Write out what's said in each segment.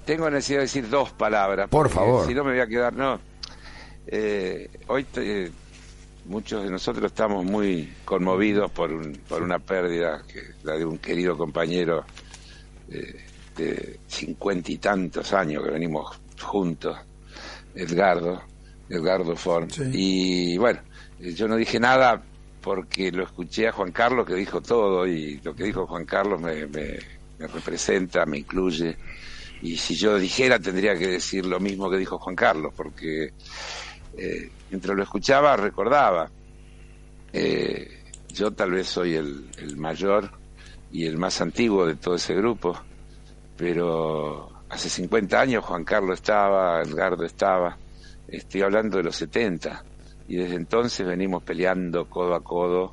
tengo necesidad de decir 2 palabras. Por favor. Si no me voy a quedar, no. Hoy muchos de nosotros estamos muy conmovidos por una pérdida, que la de un querido compañero de 50 y tantos años que venimos juntos, Edgardo Forn. Sí. Y bueno, yo no dije nada porque lo escuché a Juan Carlos, que dijo todo, y lo que dijo Juan Carlos me representa, me incluye, y si yo dijera tendría que decir lo mismo que dijo Juan Carlos, porque mientras lo escuchaba recordaba, yo tal vez soy el mayor y el más antiguo de todo ese grupo, pero hace 50 años Juan Carlos estaba, Edgardo estaba, estoy hablando de los 70, y desde entonces venimos peleando codo a codo,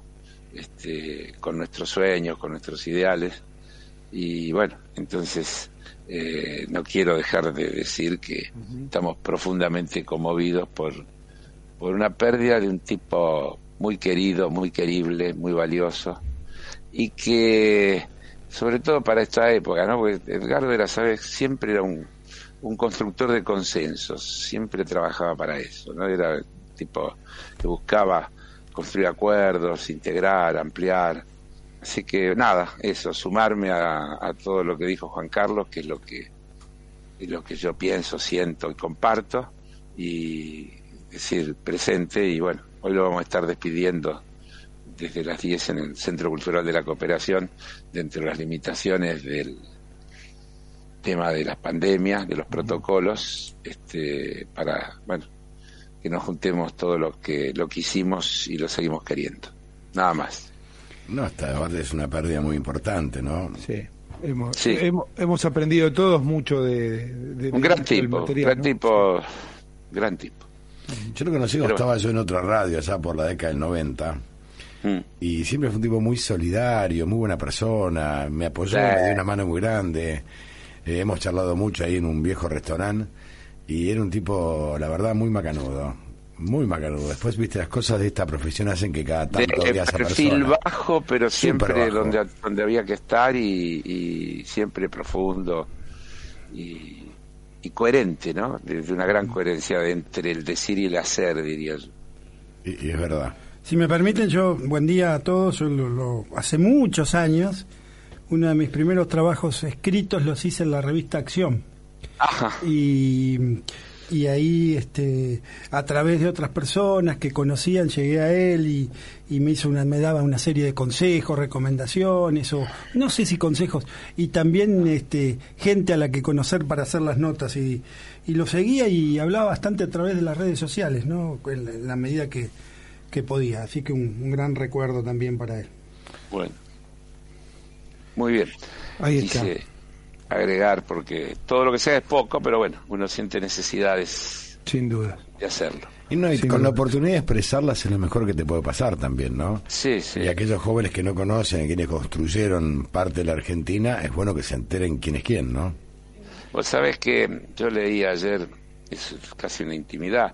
con nuestros sueños, con nuestros ideales, y bueno, entonces no quiero dejar de decir que estamos profundamente conmovidos por una pérdida de un tipo muy querido, muy querible, muy valioso, y que sobre todo para esta época, ¿no? Porque Edgardo era, ¿sabes? Siempre era un constructor de consensos, siempre trabajaba para eso, ¿no? Era el tipo que buscaba construir acuerdos, integrar, ampliar. Así que nada, eso, sumarme a todo lo que dijo Juan Carlos, que es lo que yo pienso, siento y comparto, y decir presente. Y bueno, hoy lo vamos a estar despidiendo desde las 10 en el Centro Cultural de la Cooperación, dentro de las limitaciones del tema de las pandemias, de los protocolos, para, bueno, que nos juntemos todo lo que hicimos y lo seguimos queriendo. Nada más. No, esta es una pérdida muy importante, ¿no? Sí. Hemos aprendido todos mucho de un gran tipo, material, ¿no? Gran tipo. Yo lo conocí cuando estaba yo en otra radio, allá por la década del 90, y siempre fue un tipo muy solidario, muy buena persona, me apoyó, me dio una mano muy grande, hemos charlado mucho ahí en un viejo restaurante, y era un tipo, la verdad, muy macanudo. Muy macanudo. Después, viste, las cosas de esta profesión hacen que cada tanto veas a perfil persona. Bajo, pero siempre bajo. Donde había que estar, y siempre profundo y coherente, ¿no? De una gran coherencia entre el decir y el hacer, diría yo. Y es verdad. Si me permiten, buen día a todos. Yo hace muchos años, uno de mis primeros trabajos escritos los hice en la revista Acción. Ajá. Y ahí a través de otras personas que conocían llegué a él y me daba una serie de consejos, recomendaciones, o no sé si consejos, y también gente a la que conocer para hacer las notas, y lo seguía y hablaba bastante a través de las redes sociales, ¿no? En la medida que podía, así que un gran recuerdo también para él. Bueno, muy bien. Ahí está. Agregar, porque todo lo que sea es poco, pero bueno, uno siente necesidades, sin duda, de hacerlo. Y con la oportunidad de expresarlas es lo mejor que te puede pasar también, ¿no? Sí, sí. Y aquellos jóvenes que no conocen, quienes construyeron parte de la Argentina, es bueno que se enteren quién es quién, ¿no? Vos sabés que yo leí ayer, es casi una intimidad,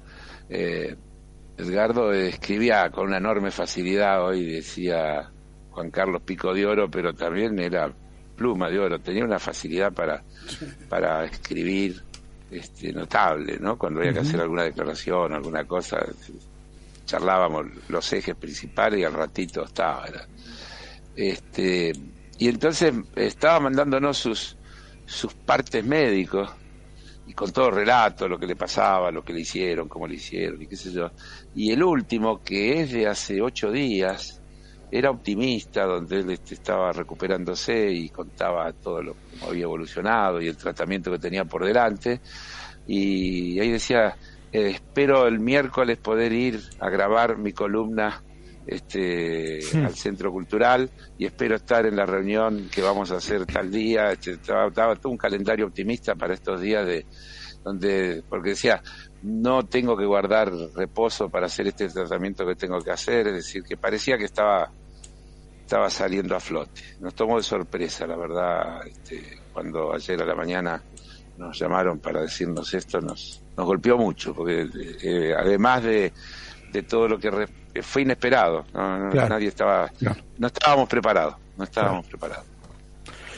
Edgardo escribía con una enorme facilidad, hoy decía Juan Carlos Pico de Oro, pero también era pluma de oro, tenía una facilidad para escribir notable, ¿no? Cuando había que hacer alguna declaración, alguna cosa, charlábamos los ejes principales y al ratito estaba. Y entonces estaba mandándonos sus partes médicos, y con todo relato, lo que le pasaba, lo que le hicieron, cómo le hicieron, y qué sé yo. Y el último, que es de hace 8 días, era optimista, donde él estaba recuperándose y contaba todo lo que había evolucionado y el tratamiento que tenía por delante, y ahí decía, espero el miércoles poder ir a grabar mi columna al Centro Cultural, y espero estar en la reunión que vamos a hacer tal día. Estaba todo un calendario optimista para estos días, porque decía, no tengo que guardar reposo para hacer este tratamiento que tengo que hacer, es decir, que parecía que estaba saliendo a flote. Nos tomó de sorpresa, la verdad, cuando ayer a la mañana nos llamaron para decirnos esto, nos golpeó mucho, porque además de todo lo que fue inesperado, no, claro. Nadie estaba, claro. No estábamos preparados.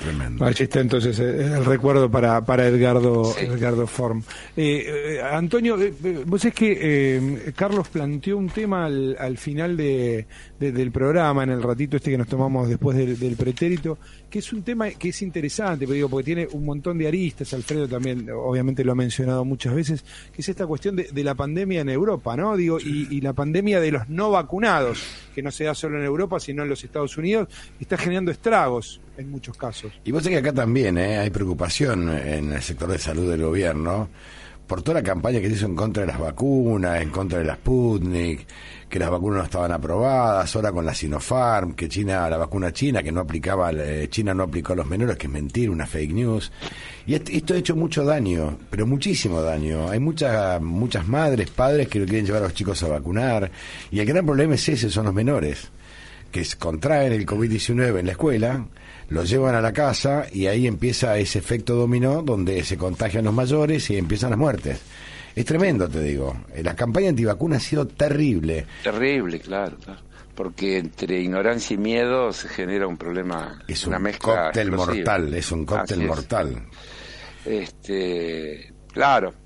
Tremendo. Allí está entonces el recuerdo para Edgardo, sí. Edgardo Form. Antonio, vos sabés que Carlos planteó un tema al final del programa, en el ratito este que nos tomamos después del pretérito, que es un tema que es interesante, pero digo, porque tiene un montón de aristas. Alfredo también obviamente lo ha mencionado muchas veces, que es esta cuestión de la pandemia en Europa, ¿no? Digo, y la pandemia de los no vacunados, que no se da solo en Europa, sino en los Estados Unidos, está generando estragos en muchos casos. Y vos sabés que acá también hay preocupación en el sector de salud del gobierno por toda la campaña que se hizo en contra de las vacunas, en contra de la Sputnik, que las vacunas no estaban aprobadas, ahora con la Sinopharm, que la vacuna china, que no aplicaba, China no aplicó a los menores, que es mentira, una fake news. Y esto ha hecho mucho daño, pero muchísimo daño. Hay muchas madres, padres que lo quieren llevar a los chicos a vacunar, y el gran problema es ese, son los menores, que contraen el COVID-19 en la escuela, los llevan a la casa y ahí empieza ese efecto dominó donde se contagian los mayores y empiezan las muertes. Es tremendo, te digo. La campaña antivacuna ha sido terrible. Terrible, claro. Porque entre ignorancia y miedo se genera un problema, es una un mezcla cóctel explosiva. mortal, es un cóctel mortal. Claro.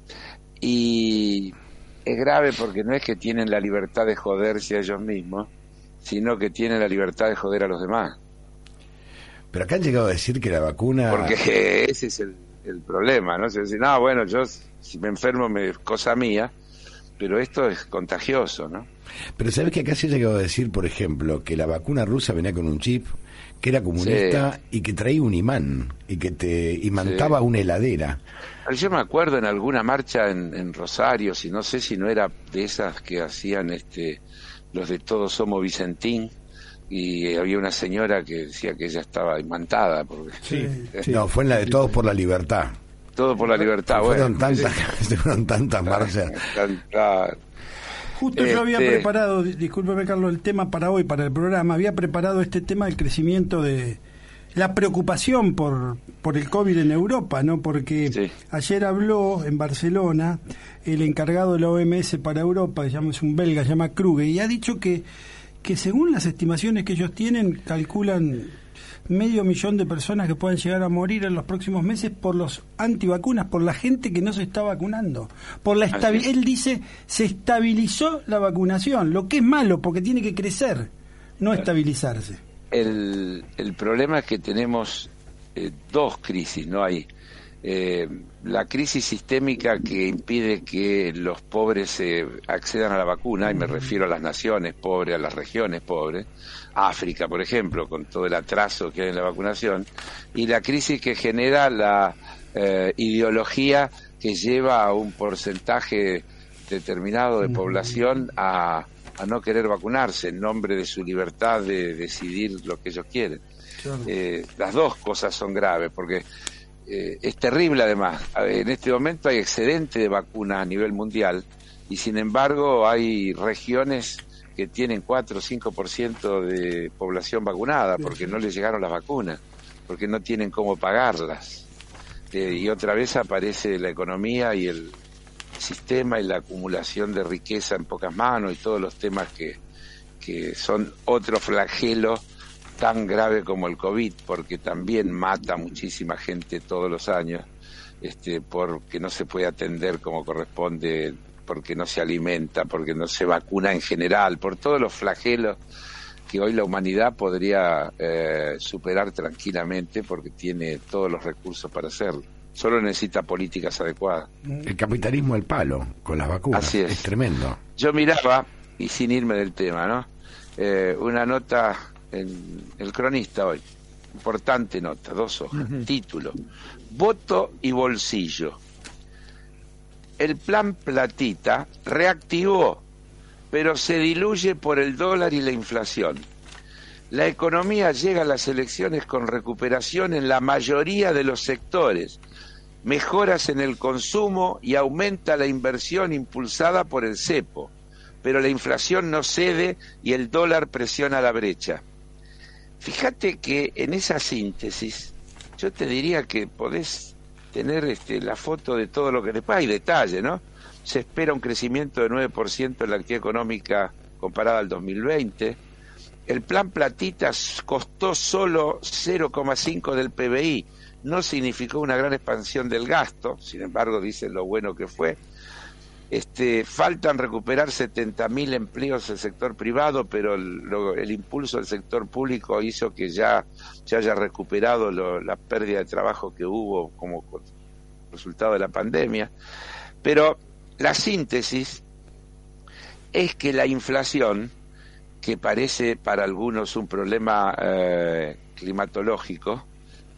Y es grave porque no es que tienen la libertad de joderse a ellos mismos, sino que tienen la libertad de joder a los demás. Pero acá han llegado a decir que la vacuna... Porque ese es el problema, ¿no? Es decir, no, bueno, yo si me enfermo es cosa mía, pero esto es contagioso, ¿no? Pero ¿sabes que acá se ha llegado a decir, por ejemplo, que la vacuna rusa venía con un chip, que era comunista, sí, y que traía un imán, y que te imantaba, sí, una heladera? Yo me acuerdo en alguna marcha en Rosario, si no sé si no era de esas que hacían los de Todos Somos Vicentín, y había una señora que decía que ella estaba imantada. Porque, sí. No, fue en la de Todos por la Libertad. Todo por la libertad, fueron tantas marchas. Justo yo había preparado, discúlpeme Carlos, el tema para hoy, para el programa, había preparado este tema del crecimiento de la preocupación por el COVID en Europa, ¿no? Porque ayer habló en Barcelona el encargado de la OMS para Europa, que es un belga, se llama Krüger, y ha dicho que según las estimaciones que ellos tienen, calculan 500.000 de personas que puedan llegar a morir en los próximos meses por los antivacunas, por la gente que no se está vacunando. Él dice, se estabilizó la vacunación, lo que es malo, porque tiene que crecer, no estabilizarse. El problema es que tenemos dos crisis, ¿no? Hay la crisis sistémica que impide que los pobres accedan a la vacuna, y me refiero a las naciones pobres, a las regiones pobres, África, por ejemplo, con todo el atraso que hay en la vacunación, y la crisis que genera la ideología que lleva a un porcentaje determinado de población a no querer vacunarse en nombre de su libertad de decidir lo que ellos quieren. Claro. Las dos cosas son graves, porque es terrible además. En este momento hay excedente de vacunas a nivel mundial, y sin embargo hay regiones que tienen 4 o 5% de población vacunada porque no les llegaron las vacunas, porque no tienen cómo pagarlas. Y otra vez aparece la economía y el sistema y la acumulación de riqueza en pocas manos y todos los temas que son otro flagelo tan grave como el COVID, porque también mata muchísima gente todos los años, porque no se puede atender como corresponde, porque no se alimenta, porque no se vacuna en general, por todos los flagelos que hoy la humanidad podría superar tranquilamente, porque tiene todos los recursos para hacerlo. Solo necesita políticas adecuadas. El capitalismo al palo con las vacunas. Así es. Es tremendo. Yo miraba, y sin irme del tema, ¿no? Una nota en El Cronista hoy, importante nota, 2 hojas, título: Voto y bolsillo. El plan platita reactivó, pero se diluye por el dólar y la inflación. La economía llega a las elecciones con recuperación en la mayoría de los sectores, mejoras en el consumo y aumenta la inversión impulsada por el cepo, pero la inflación no cede y el dólar presiona la brecha. Fíjate que en esa síntesis yo te diría que podés tener la foto de todo lo que después hay detalle, ¿no? Se espera un crecimiento de 9% en la actividad económica comparada al 2020. el plan Platita costó solo 0,5 del PBI, no significó una gran expansión del gasto, sin embargo dicen lo bueno que fue. Faltan recuperar 70.000 empleos del sector privado, pero el impulso del sector público hizo que ya se haya recuperado la pérdida de trabajo que hubo como resultado de la pandemia. Pero la síntesis es que la inflación, que parece para algunos un problema climatológico,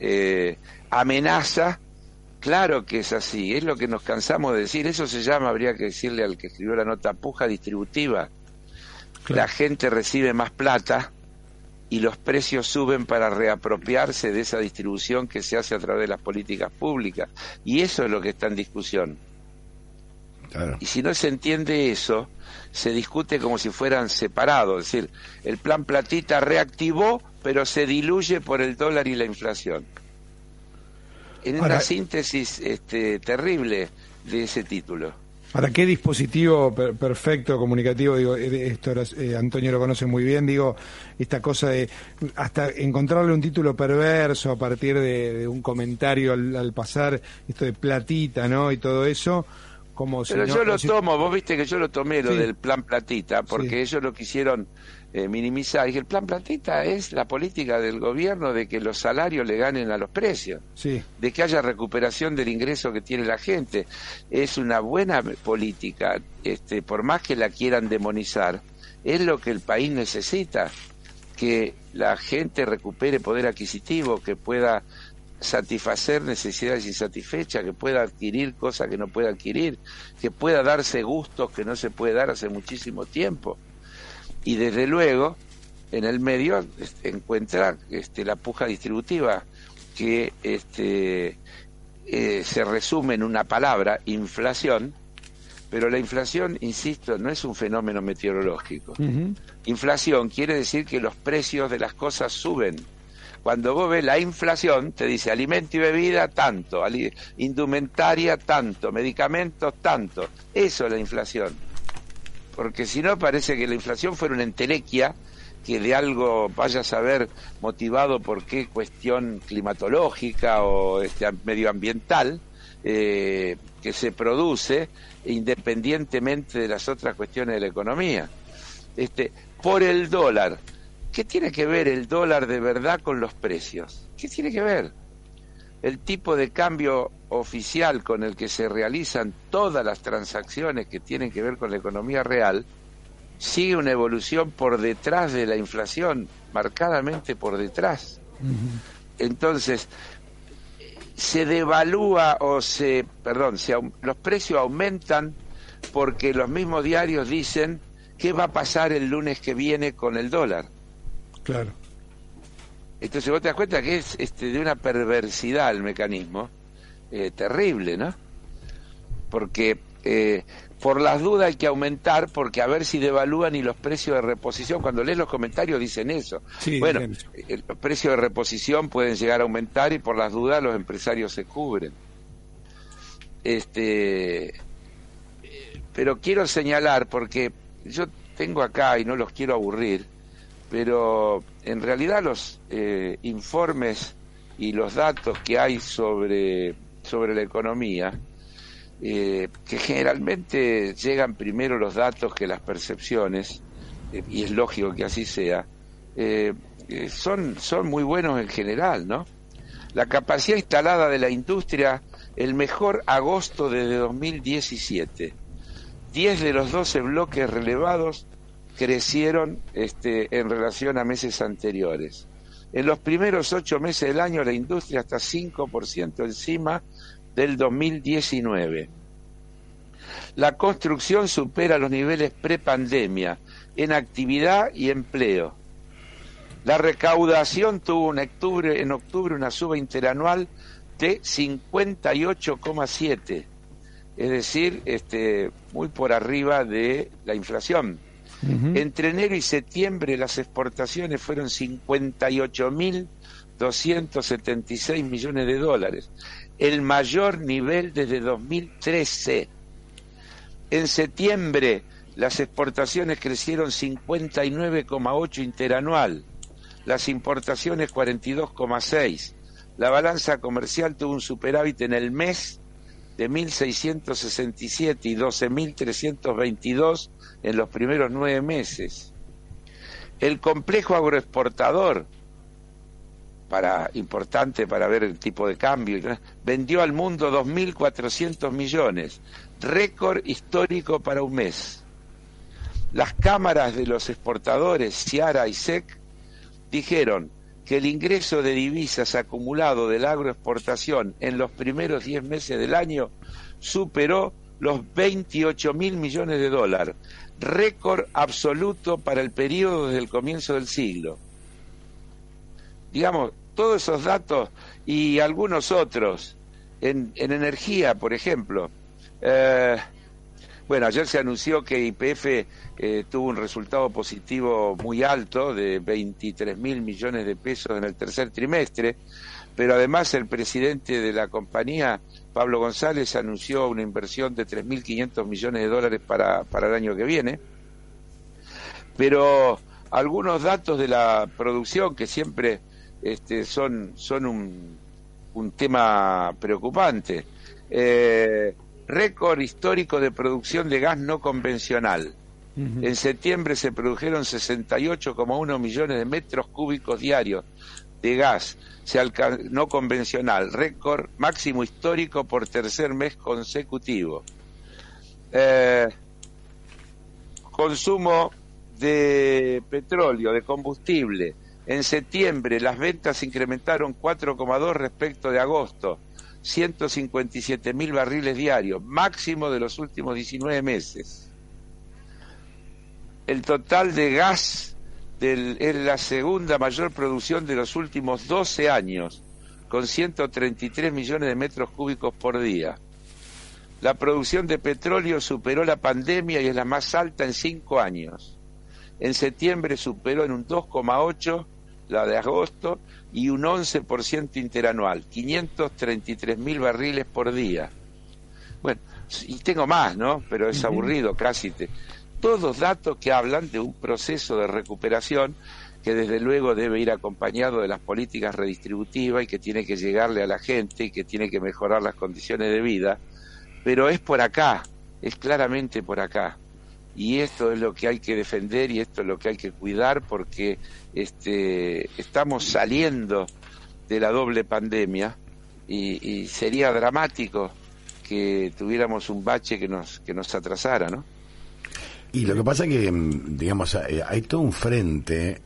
amenaza. Claro que es así, es lo que nos cansamos de decir. Eso se llama, habría que decirle al que escribió la nota, puja distributiva. Claro. La gente recibe más plata y los precios suben para reapropiarse de esa distribución que se hace a través de las políticas públicas. Y eso es lo que está en discusión. Claro. Y si no se entiende eso, se discute como si fueran separados. Es decir, el plan Platita reactivó, pero se diluye por el dólar y la inflación. En una síntesis terrible de ese título. ¿Para qué dispositivo perfecto comunicativo? Digo, esto Antonio lo conoce muy bien, digo, esta cosa de hasta encontrarle un título perverso a partir de un comentario al pasar, esto de Platita, ¿no? Y todo eso. Pero yo lo tomo, vos viste que yo lo tomé, lo del plan Platita, porque ellos lo quisieron minimizar. Y el plan Platita es la política del gobierno de que los salarios le ganen a los precios, de que haya recuperación del ingreso que tiene la gente. Es una buena política, por más que la quieran demonizar, es lo que el país necesita, que la gente recupere poder adquisitivo, que pueda satisfacer necesidades insatisfechas, que pueda adquirir cosas que no puede adquirir, que pueda darse gustos que no se puede dar hace muchísimo tiempo. Y desde luego, en el medio encuentra la puja distributiva, que se resume en una palabra, inflación, pero la inflación, insisto, no es un fenómeno meteorológico. Uh-huh. Inflación quiere decir que los precios de las cosas suben. Cuando vos ves la inflación, te dice alimento y bebida tanto, indumentaria tanto, medicamentos tanto. Eso es la inflación. Porque si no, parece que la inflación fuera una entelequia que de algo vaya a saber motivado por qué cuestión climatológica o medioambiental que se produce independientemente de las otras cuestiones de la economía. Por el dólar. ¿Qué tiene que ver el dólar de verdad con los precios? ¿Qué tiene que ver? El tipo de cambio oficial con el que se realizan todas las transacciones que tienen que ver con la economía real sigue una evolución por detrás de la inflación, marcadamente por detrás. Uh-huh. Entonces, se devalúa los precios aumentan porque los mismos diarios dicen qué va a pasar el lunes que viene con el dólar. Claro. Entonces vos te das cuenta que es de una perversidad el mecanismo terrible, ¿no? Porque por las dudas hay que aumentar, porque a ver si devalúan y los precios de reposición, cuando lees los comentarios dicen eso. Sí, bueno, los precios de reposición pueden llegar a aumentar y por las dudas los empresarios se cubren. Pero quiero señalar, porque yo tengo acá y no los quiero aburrir, pero en realidad los informes y los datos que hay sobre la economía, que generalmente llegan primero los datos que las percepciones, y es lógico que así sea, son muy buenos en general, ¿no? La capacidad instalada de la industria, el mejor agosto desde 2017. 10 de los 12 bloques relevados crecieron en relación a meses anteriores. En los primeros 8 meses del año la industria está 5% encima del 2019. La construcción supera los niveles prepandemia en actividad y empleo. La recaudación tuvo en octubre una suba interanual de 58,7, es decir, muy por arriba de la inflación. Uh-huh. Entre enero y septiembre las exportaciones fueron 58.276 millones de dólares, el mayor nivel desde 2013. En septiembre las exportaciones crecieron 59,8 interanual, las importaciones 42,6. La balanza comercial tuvo un superávit en el mes de 1.667 y 12.322 en los primeros 9 meses. El complejo agroexportador, importante para ver el tipo de cambio, vendió al mundo 2.400 millones, récord histórico para un mes. Las cámaras de los exportadores, Ciara y SEC, dijeron que el ingreso de divisas acumulado de la agroexportación en los primeros 10 meses del año superó los 28.000 millones de dólares, récord absoluto para el periodo desde el comienzo del siglo. Digamos, todos esos datos y algunos otros, en energía, por ejemplo. Bueno, ayer se anunció que YPF tuvo un resultado positivo muy alto de 23.000 millones de pesos en el tercer trimestre, pero además el presidente de la compañía, Pablo González, anunció una inversión de 3.500 millones de dólares para el año que viene. Pero algunos datos de la producción que siempre son un tema preocupante. Récord histórico de producción de gas no convencional. En septiembre se produjeron 68,1 millones de metros cúbicos diarios de gas no convencional, récord máximo histórico por tercer mes consecutivo. Consumo de petróleo, de combustible. En septiembre las ventas se incrementaron 4,2 respecto de agosto. 157.000 barriles diarios, máximo de los últimos 19 meses. El total de gas es la segunda mayor producción de los últimos 12 años, con 133 millones de metros cúbicos por día. La producción de petróleo superó la pandemia y es la más alta en 5 años. En septiembre superó en un 2,8 la de agosto, y un 11% interanual, 533.000 barriles por día. Bueno, y tengo más, ¿no? Pero es aburrido, casi. Todos datos que hablan de un proceso de recuperación que desde luego debe ir acompañado de las políticas redistributivas y que tiene que llegarle a la gente y que tiene que mejorar las condiciones de vida, pero es por acá, es claramente por acá. Y esto es lo que hay que defender y esto es lo que hay que cuidar porque estamos saliendo de la doble pandemia y sería dramático que tuviéramos un bache que nos atrasara, ¿no? Y lo que pasa es que, digamos, hay todo un frente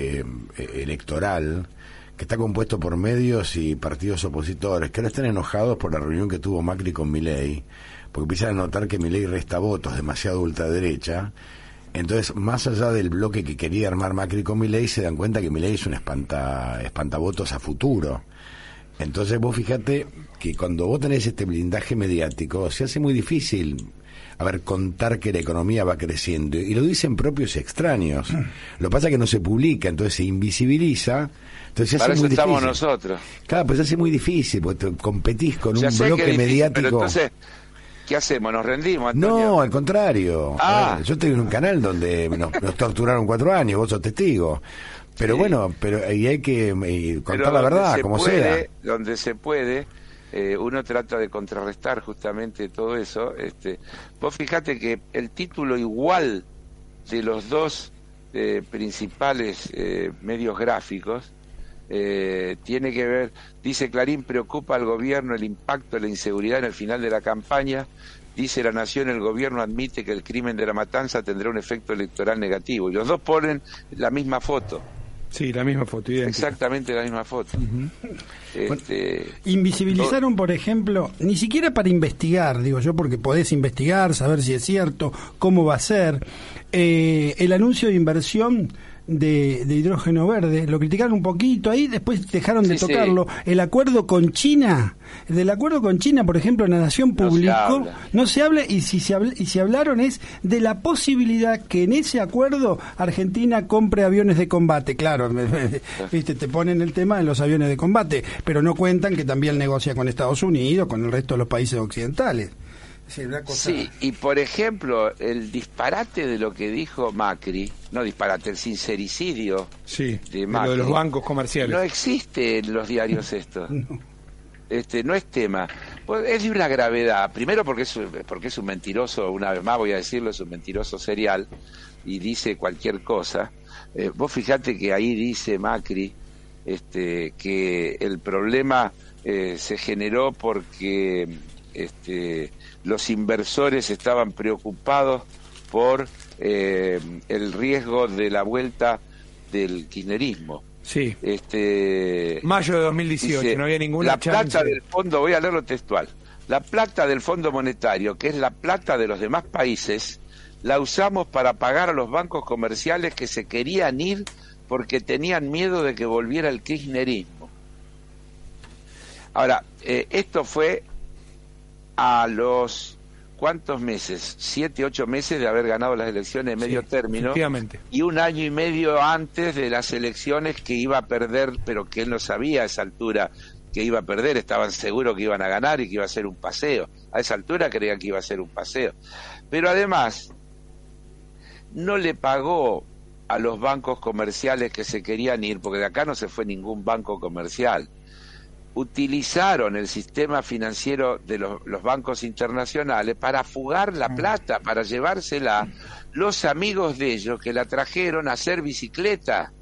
electoral que está compuesto por medios y partidos opositores que ahora están enojados por la reunión que tuvo Macri con Milei, porque empiezan a notar que Milei resta votos demasiado ultraderecha. Entonces, más allá del bloque que quería armar Macri con Milei, se dan cuenta que Milei es un espantavotos a futuro. Entonces vos fíjate que cuando vos tenés este blindaje mediático, se hace muy difícil, contar que la economía va creciendo. Y lo dicen propios y extraños. Lo que pasa es que no se publica, entonces se invisibiliza. Entonces se hace para eso muy estamos difícil. Nosotros. Claro, pues se hace muy difícil, porque te competís con un bloque mediático. Pero entonces, ¿qué hacemos? ¿Nos rendimos, Antonio? No, al contrario. Yo estoy en un canal donde nos torturaron 4 años, vos sos testigo. Pero sí. Bueno, y hay que contar la verdad, como sea. Donde se puede, uno trata de contrarrestar justamente todo eso. Vos fijate que el título igual de los dos principales medios gráficos tiene que ver, dice Clarín, preocupa al gobierno el impacto de la inseguridad en el final de la campaña. Dice La Nación, el gobierno admite que el crimen de la matanza tendrá un efecto electoral negativo. Y los dos ponen la misma foto. Sí, la misma foto. Idéntica. Exactamente la misma foto. Invisibilizaron, por ejemplo, ni siquiera para investigar, digo yo, porque podés investigar, saber si es cierto, cómo va a ser, el anuncio de inversión de hidrógeno verde. Lo criticaron un poquito ahí, después dejaron de tocarlo. Sí. El acuerdo con China, del acuerdo con China, por ejemplo, La Nación publicó, no se habla, y si hablaron es de la posibilidad que en ese acuerdo Argentina compre aviones de combate. Claro, viste, te ponen el tema de los aviones de combate, pero no cuentan que también negocia con Estados Unidos, con el resto de los países occidentales. Sí, una cosa... Sí, y por ejemplo, el disparate de lo que dijo Macri, no disparate, el sincericidio de Macri, lo de los bancos comerciales. No existe en los diarios esto. No es tema. Pues es de una gravedad, primero porque es un mentiroso, una vez más voy a decirlo, es un mentiroso serial y dice cualquier cosa. Vos fijate que ahí dice Macri que el problema se generó porque los inversores estaban preocupados por el riesgo de la vuelta del kirchnerismo. Sí. Mayo de 2018, dice, no había ninguna chance. Plata del fondo, voy a leerlo textual. La plata del Fondo Monetario, que es la plata de los demás países, la usamos para pagar a los bancos comerciales que se querían ir porque tenían miedo de que volviera el kirchnerismo. Ahora, esto fue a los ¿cuántos meses? 7, 8 meses de haber ganado las elecciones de medio término, y 1 año y medio antes de las elecciones que iba a perder, pero que él no sabía a esa altura que iba a perder, estaban seguros que iban a ganar y que iba a ser un paseo. A esa altura creían que iba a ser un paseo. Pero además, no le pagó a los bancos comerciales que se querían ir, porque de acá no se fue ningún banco comercial. Utilizaron el sistema financiero de los bancos internacionales para fugar la plata, para llevársela los amigos de ellos que la trajeron a hacer bicicleta.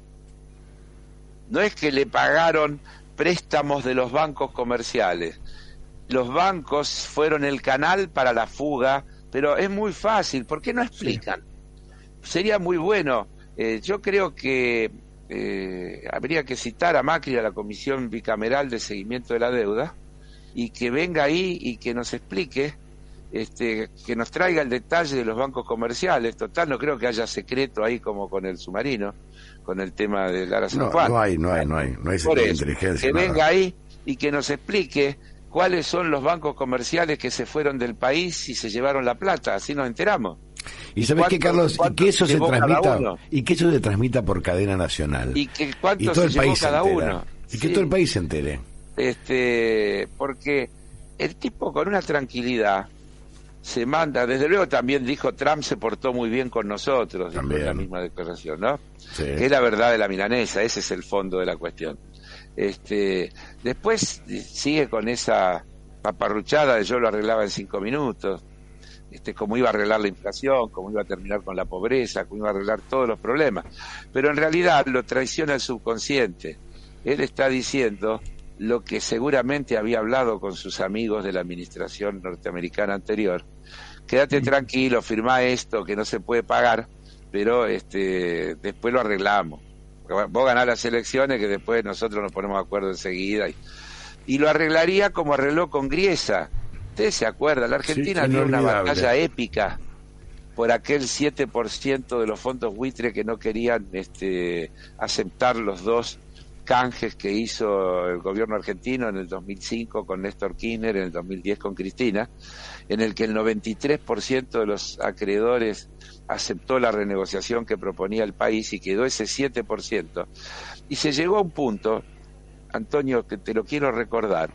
No es que le pagaron préstamos de los bancos comerciales. Los bancos fueron el canal para la fuga, pero es muy fácil. ¿Por qué no explican? Sería muy bueno. Yo creo que habría que citar a Macri a la Comisión Bicameral de Seguimiento de la Deuda y que venga ahí y que nos explique, que nos traiga el detalle de los bancos comerciales. Total, no creo que haya secreto ahí como con el submarino, con el tema del Lara San Juan. No hay secreto de inteligencia. Que venga ahí y que nos explique cuáles son los bancos comerciales que se fueron del país y se llevaron la plata, así nos enteramos. ¿Y sabés qué, Carlos? Y que eso se transmita por cadena nacional. Y que cuánto se llevó cada uno. Y que todo el país se entere. Porque el tipo con una tranquilidad se manda, desde luego también dijo Trump se portó muy bien con nosotros, en la misma declaración, ¿no? Sí. Que es la verdad de la milanesa, ese es el fondo de la cuestión. Después sigue con esa paparruchada de yo lo arreglaba en 5 minutos. Cómo iba a arreglar la inflación, cómo iba a terminar con la pobreza, cómo iba a arreglar todos los problemas. Pero en realidad lo traiciona el subconsciente. Él está diciendo lo que seguramente había hablado con sus amigos de la administración norteamericana anterior. Quédate tranquilo, firmá esto que no se puede pagar, pero después lo arreglamos. Vos ganás las elecciones que después nosotros nos ponemos de acuerdo enseguida. Y lo arreglaría como arregló con Griesa. Usted se acuerda, la Argentina dio una batalla épica por aquel 7% de los fondos buitre que no querían aceptar los 2 canjes que hizo el gobierno argentino en el 2005 con Néstor Kirchner, en el 2010 con Cristina, en el que el 93% de los acreedores aceptó la renegociación que proponía el país y quedó ese 7%. Y se llegó a un punto, Antonio, que te lo quiero recordar,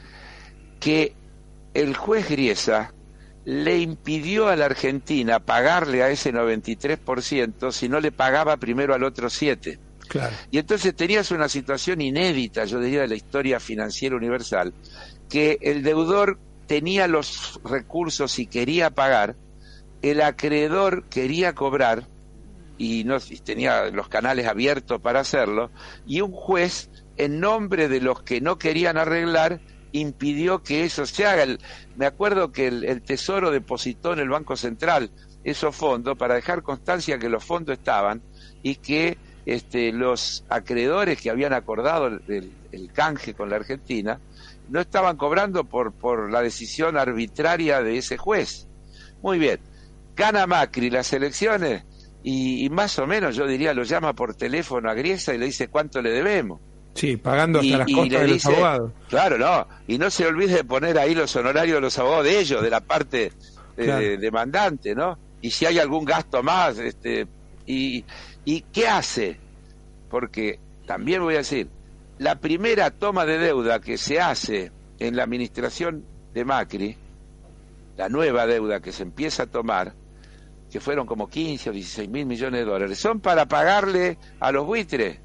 que el juez Griesa le impidió a la Argentina pagarle a ese 93% si no le pagaba primero al otro 7%. Claro. Y entonces tenías una situación inédita, yo diría, de la historia financiera universal, que el deudor tenía los recursos y quería pagar, el acreedor quería cobrar y tenía los canales abiertos para hacerlo, y un juez, en nombre de los que no querían arreglar, impidió que eso se haga. Me acuerdo que el Tesoro depositó en el Banco Central esos fondos para dejar constancia que los fondos estaban y que los acreedores que habían acordado el canje con la Argentina no estaban cobrando por la decisión arbitraria de ese juez. Muy bien, gana Macri las elecciones y más o menos yo diría lo llama por teléfono a Griesa y le dice cuánto le debemos. Sí, pagando hasta las costas de los abogados. Claro, no, y no se olvide de poner ahí los honorarios de los abogados de ellos, de la parte demandante, ¿no? Y si hay algún gasto más, ¿y qué hace? Porque también voy a decir, la primera toma de deuda que se hace en la administración de Macri la nueva deuda que se empieza a tomar, que fueron como 15 o 16 mil millones de dólares, son para pagarle a los buitres.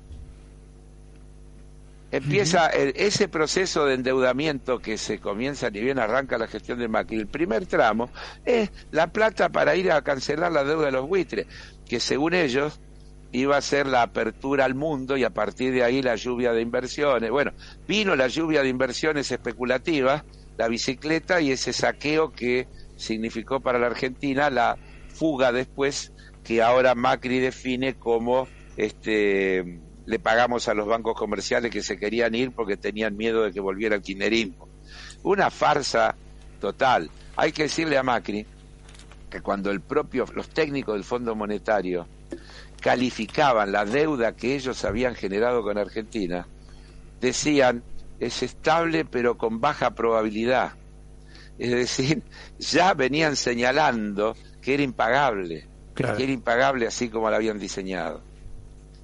Empieza ese proceso de endeudamiento que se comienza, ni bien arranca la gestión de Macri. El primer tramo es la plata para ir a cancelar la deuda de los buitres, que según ellos iba a ser la apertura al mundo y a partir de ahí la lluvia de inversiones. Bueno, vino la lluvia de inversiones especulativas, la bicicleta y ese saqueo que significó para la Argentina la fuga después, que ahora Macri define como le pagamos a los bancos comerciales que se querían ir porque tenían miedo de que volviera el kirchnerismo. Una farsa total. Hay que decirle a Macri que cuando los técnicos del Fondo Monetario calificaban la deuda que ellos habían generado con Argentina, decían, es estable pero con baja probabilidad. Es decir, ya venían señalando que era impagable, claro, que era impagable así como la habían diseñado.